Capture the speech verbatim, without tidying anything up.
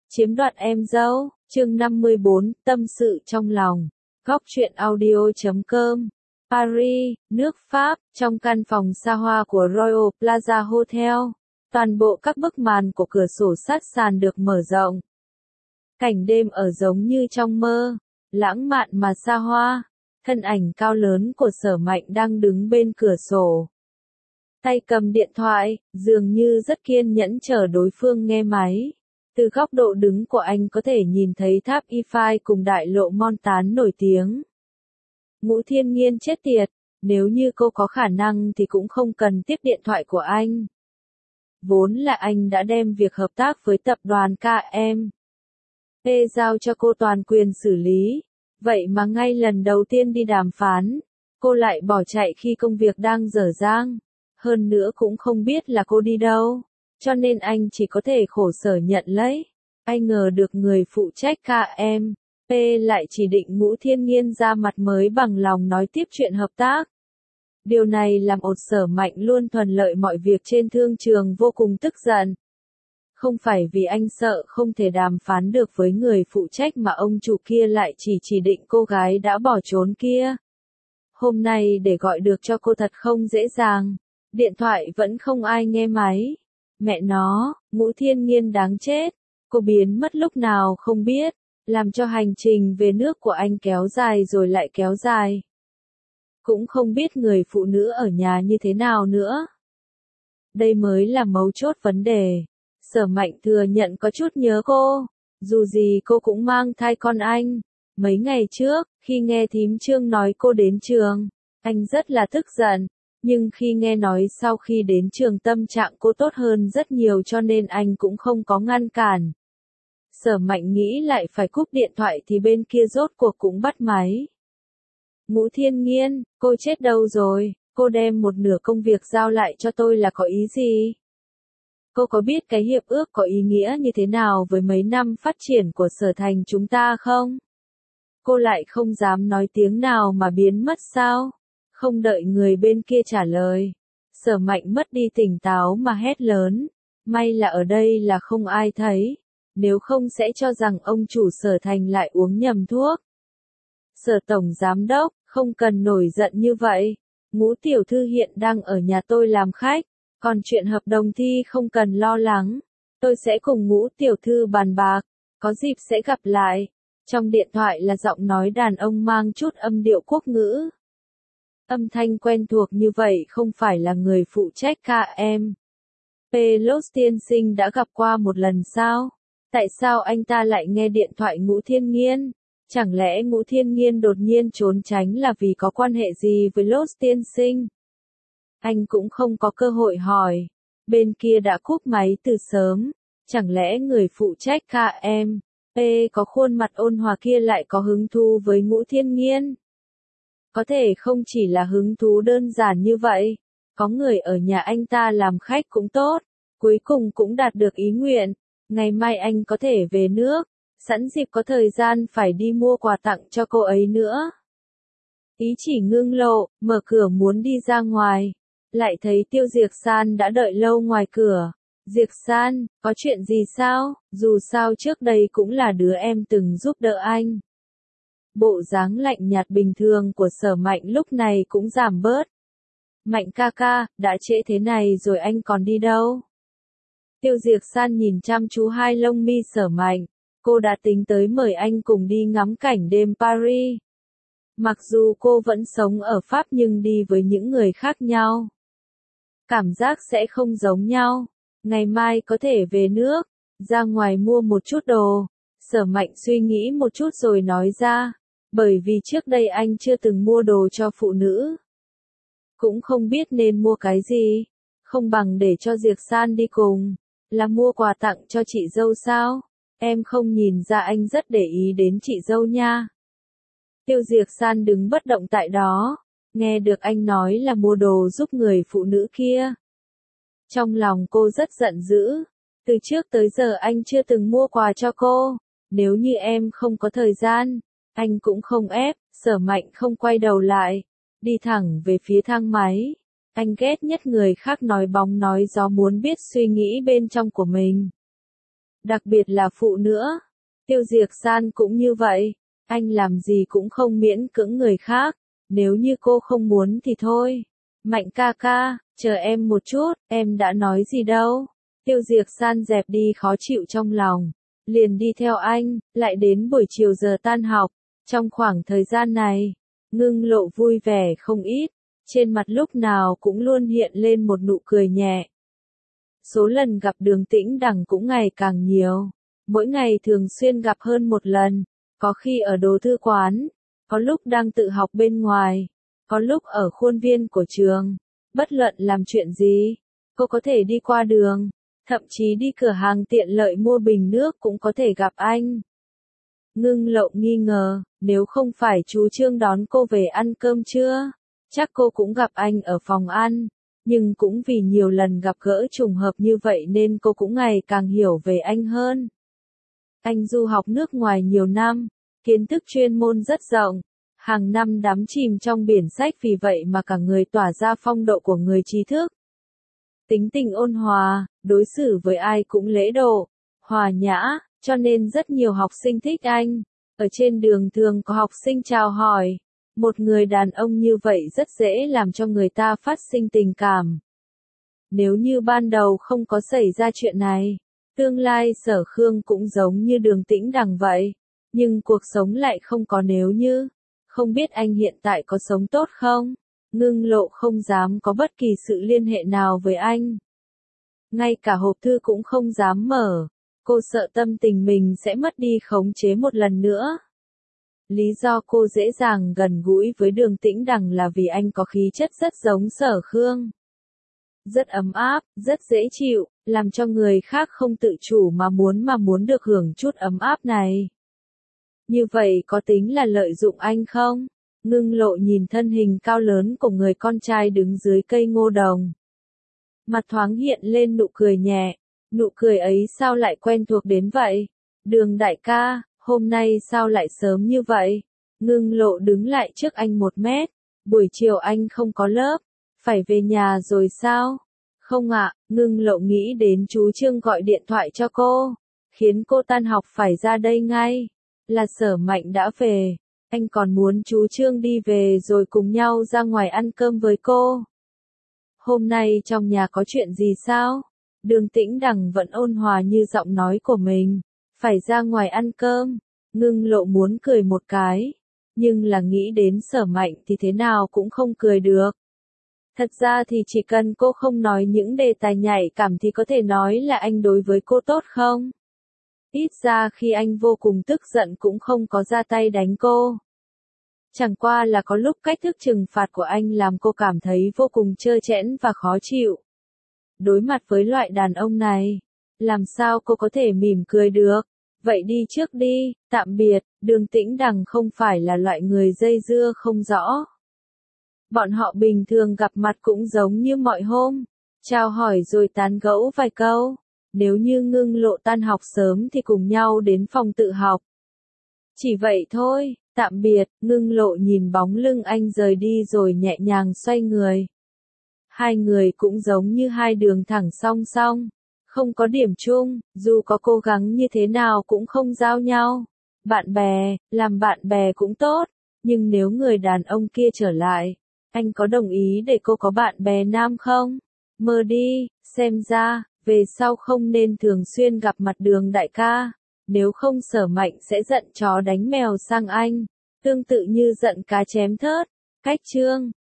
Chiếm đoạt em dâu, chương năm mươi bốn, tâm sự trong lòng. Góc truyện audio chấm com. Paris, nước Pháp, trong căn phòng xa hoa của Royal Plaza Hotel, toàn bộ các bức màn của cửa sổ sát sàn được mở rộng. Cảnh đêm ở giống như trong mơ, lãng mạn mà xa hoa. Thân ảnh cao lớn của Sở Mạnh đang đứng bên cửa sổ. Tay cầm điện thoại, dường như rất kiên nhẫn chờ đối phương nghe máy. Từ góc độ đứng của anh có thể nhìn thấy tháp Eiffel cùng đại lộ Montán nổi tiếng. Ngũ Thiên Nghiên chết tiệt, nếu như cô có khả năng thì cũng không cần tiếp điện thoại của anh. Vốn là anh đã đem việc hợp tác với tập đoàn ca em pê giao cho cô toàn quyền xử lý. Vậy mà ngay lần đầu tiên đi đàm phán, cô lại bỏ chạy khi công việc đang dở dang. Hơn nữa cũng không biết là cô đi đâu. Cho nên anh chỉ có thể khổ sở nhận lấy. Ai ngờ được người phụ trách ca em pê lại chỉ định Ngũ Thiên Nghiên ra mặt mới bằng lòng nói tiếp chuyện hợp tác. Điều này làm ột Sở Mạnh luôn thuận lợi mọi việc trên thương trường vô cùng tức giận. Không phải vì anh sợ không thể đàm phán được với người phụ trách mà ông chủ kia lại chỉ chỉ định cô gái đã bỏ trốn kia. Hôm nay để gọi được cho cô thật không dễ dàng. Điện thoại vẫn không ai nghe máy. Mẹ nó, Ngũ Thiên Nghiên đáng chết. Cô biến mất lúc nào không biết, làm cho hành trình về nước của anh kéo dài rồi lại kéo dài. Cũng không biết người phụ nữ ở nhà như thế nào nữa. Đây mới là mấu chốt vấn đề. Sở Mạnh thừa nhận có chút nhớ cô. Dù gì cô cũng mang thai con anh. Mấy ngày trước, khi nghe thím Trương nói cô đến trường, anh rất là tức giận. Nhưng khi nghe nói sau khi đến trường tâm trạng cô tốt hơn rất nhiều cho nên anh cũng không có ngăn cản. Sở Mạnh nghĩ lại phải cúp điện thoại thì bên kia rốt cuộc cũng bắt máy. Ngũ Thiên Nghiên, cô chết đâu rồi? Cô đem một nửa công việc giao lại cho tôi là có ý gì? Cô có biết cái hiệp ước có ý nghĩa như thế nào với mấy năm phát triển của Sở Thành chúng ta không? Cô lại không dám nói tiếng nào mà biến mất sao? Không đợi người bên kia trả lời. Sở Mạnh mất đi tỉnh táo mà hét lớn. May là ở đây là không ai thấy. Nếu không sẽ cho rằng ông chủ Sở Thành lại uống nhầm thuốc. Sở Tổng Giám Đốc, không cần nổi giận như vậy. Ngũ tiểu thư hiện đang ở nhà tôi làm khách. Còn chuyện hợp đồng thi không cần lo lắng. Tôi sẽ cùng Ngũ tiểu thư bàn bạc. Có dịp sẽ gặp lại. Trong điện thoại là giọng nói đàn ông mang chút âm điệu quốc ngữ. Âm thanh quen thuộc như vậy không phải là người phụ trách ca em pê Lốt tiên sinh đã gặp qua một lần sao? Tại sao anh ta lại nghe điện thoại Ngũ Thiên Nghiên? Chẳng lẽ Ngũ Thiên Nghiên đột nhiên trốn tránh là vì có quan hệ gì với Lốt tiên sinh? Anh cũng không có cơ hội hỏi. Bên kia đã cúp máy từ sớm. Chẳng lẽ người phụ trách ca em pê có khuôn mặt ôn hòa kia lại có hứng thú với Ngũ Thiên Nghiên? Có thể không chỉ là hứng thú đơn giản như vậy. Có người ở nhà anh ta làm khách cũng tốt. Cuối cùng cũng đạt được ý nguyện. Ngày mai anh có thể về nước. Sẵn dịp có thời gian phải đi mua quà tặng cho cô ấy nữa. Ý chỉ ngưng lộ, mở cửa muốn đi ra ngoài. Lại thấy Tiêu Diệc San đã đợi lâu ngoài cửa. Diệc San, có chuyện gì sao? Dù sao trước đây cũng là đứa em từng giúp đỡ anh. Bộ dáng lạnh nhạt bình thường của Sở Mạnh lúc này cũng giảm bớt. Mạnh ca ca, đã trễ thế này rồi anh còn đi đâu? Tiêu Diệc San nhìn chăm chú hai lông mi Sở Mạnh. Cô đã tính tới mời anh cùng đi ngắm cảnh đêm Paris. Mặc dù cô vẫn sống ở Pháp nhưng đi với những người khác nhau. Cảm giác sẽ không giống nhau. Ngày mai có thể về nước, ra ngoài mua một chút đồ. Sở Mạnh suy nghĩ một chút rồi nói ra. Bởi vì trước đây anh chưa từng mua đồ cho phụ nữ. Cũng không biết nên mua cái gì. Không bằng để cho Diệc San đi cùng. Là mua quà tặng cho chị dâu sao? Em không nhìn ra anh rất để ý đến chị dâu nha. Tiêu Diệc San đứng bất động tại đó. Nghe được anh nói là mua đồ giúp người phụ nữ kia. Trong lòng cô rất giận dữ. Từ trước tới giờ anh chưa từng mua quà cho cô. Nếu như em không có thời gian, anh cũng không ép. Sở Mạnh không quay đầu lại. Đi thẳng về phía thang máy. Anh ghét nhất người khác nói bóng nói gió muốn biết suy nghĩ bên trong của mình. đặc biệt là phụ nữa. Tiêu Diệc San cũng như vậy, anh làm gì cũng không miễn cưỡng người khác, nếu như cô không muốn thì thôi. Mạnh ca ca, chờ em một chút, em đã nói gì đâu. Tiêu Diệc San dẹp đi khó chịu trong lòng, liền đi theo anh, lại đến buổi chiều giờ tan học. Trong khoảng thời gian này, Ngưng Lộ vui vẻ không ít, trên mặt lúc nào cũng luôn hiện lên một nụ cười nhẹ. Số lần gặp Đường Tĩnh Đằng cũng ngày càng nhiều, mỗi ngày thường xuyên gặp hơn một lần, có khi ở đồ thư quán, có lúc đang tự học bên ngoài, có lúc ở khuôn viên của trường. Bất luận làm chuyện gì, cô có thể đi qua đường, thậm chí đi cửa hàng tiện lợi mua bình nước cũng có thể gặp anh. Ngưng Lộ nghi ngờ, nếu không phải chú Trương đón cô về ăn cơm trưa, chắc cô cũng gặp anh ở phòng ăn, nhưng cũng vì nhiều lần gặp gỡ trùng hợp như vậy nên cô cũng ngày càng hiểu về anh hơn. Anh du học nước ngoài nhiều năm, kiến thức chuyên môn rất rộng, hàng năm đắm chìm trong biển sách vì vậy mà cả người tỏa ra phong độ của người trí thức. Tính tình ôn hòa, đối xử với ai cũng lễ độ, hòa nhã, cho nên rất nhiều học sinh thích anh. Ở trên đường thường có học sinh chào hỏi. Một người đàn ông như vậy rất dễ làm cho người ta phát sinh tình cảm. Nếu như ban đầu không có xảy ra chuyện này, tương lai Sở Khương cũng giống như Đường Tĩnh Đằng vậy. Nhưng cuộc sống lại không có nếu như. Không biết anh hiện tại có sống tốt không? Ngưng Lộ không dám có bất kỳ sự liên hệ nào với anh. Ngay cả hộp thư cũng không dám mở. Cô sợ tâm tình mình sẽ mất đi khống chế một lần nữa. Lý do cô dễ dàng gần gũi với Đường Tĩnh Đằng là vì anh có khí chất rất giống Sở Khương. Rất ấm áp, rất dễ chịu, làm cho người khác không tự chủ mà muốn mà muốn được hưởng chút ấm áp này. Như vậy có tính là lợi dụng anh không? Ngưng Lộ nhìn thân hình cao lớn của người con trai đứng dưới cây ngô đồng. Mặt thoáng hiện lên nụ cười nhẹ, nụ cười ấy sao lại quen thuộc đến vậy? Đường đại ca, hôm nay sao lại sớm như vậy? Ngưng Lộ đứng lại trước anh một mét, buổi chiều anh không có lớp, phải về nhà rồi sao? Không ạ, Ngưng Lộ nghĩ đến chú Trương gọi điện thoại cho cô, khiến cô tan học phải ra đây ngay. Là Sở Mạnh đã về, anh còn muốn chú Trương đi về rồi cùng nhau ra ngoài ăn cơm với cô. Hôm nay trong nhà có chuyện gì sao? Đường Tĩnh Đằng vẫn ôn hòa như giọng nói của mình. Phải ra ngoài ăn cơm. Ngưng Lộ muốn cười một cái. Nhưng là nghĩ đến Sở Mạnh thì thế nào cũng không cười được. Thật ra thì chỉ cần cô không nói những đề tài nhạy cảm thì có thể nói là anh đối với cô tốt không? Ít ra khi anh vô cùng tức giận cũng không có ra tay đánh cô. Chẳng qua là có lúc cách thức trừng phạt của anh làm cô cảm thấy vô cùng trơ trẽn và khó chịu. Đối mặt với loại đàn ông này, làm sao cô có thể mỉm cười được? Vậy đi trước đi, tạm biệt. Đường Tĩnh Đằng không phải là loại người dây dưa không rõ. Bọn họ bình thường gặp mặt cũng giống như mọi hôm, chào hỏi rồi tán gẫu vài câu. Nếu như Ngưng Lộ tan học sớm thì cùng nhau đến phòng tự học. Chỉ vậy thôi, tạm biệt. Ngưng Lộ nhìn bóng lưng anh rời đi rồi nhẹ nhàng xoay người. Hai người cũng giống như hai đường thẳng song song, không có điểm chung, dù có cố gắng như thế nào cũng không giao nhau. Bạn bè, làm bạn bè cũng tốt, nhưng nếu người đàn ông kia trở lại, anh có đồng ý để cô có bạn bè nam không? Mơ đi, xem ra, về sau không nên thường xuyên gặp mặt Đường đại ca, nếu không Sở Mạnh sẽ giận chó đánh mèo sang anh, tương tự như giận cá chém thớt. Cách chương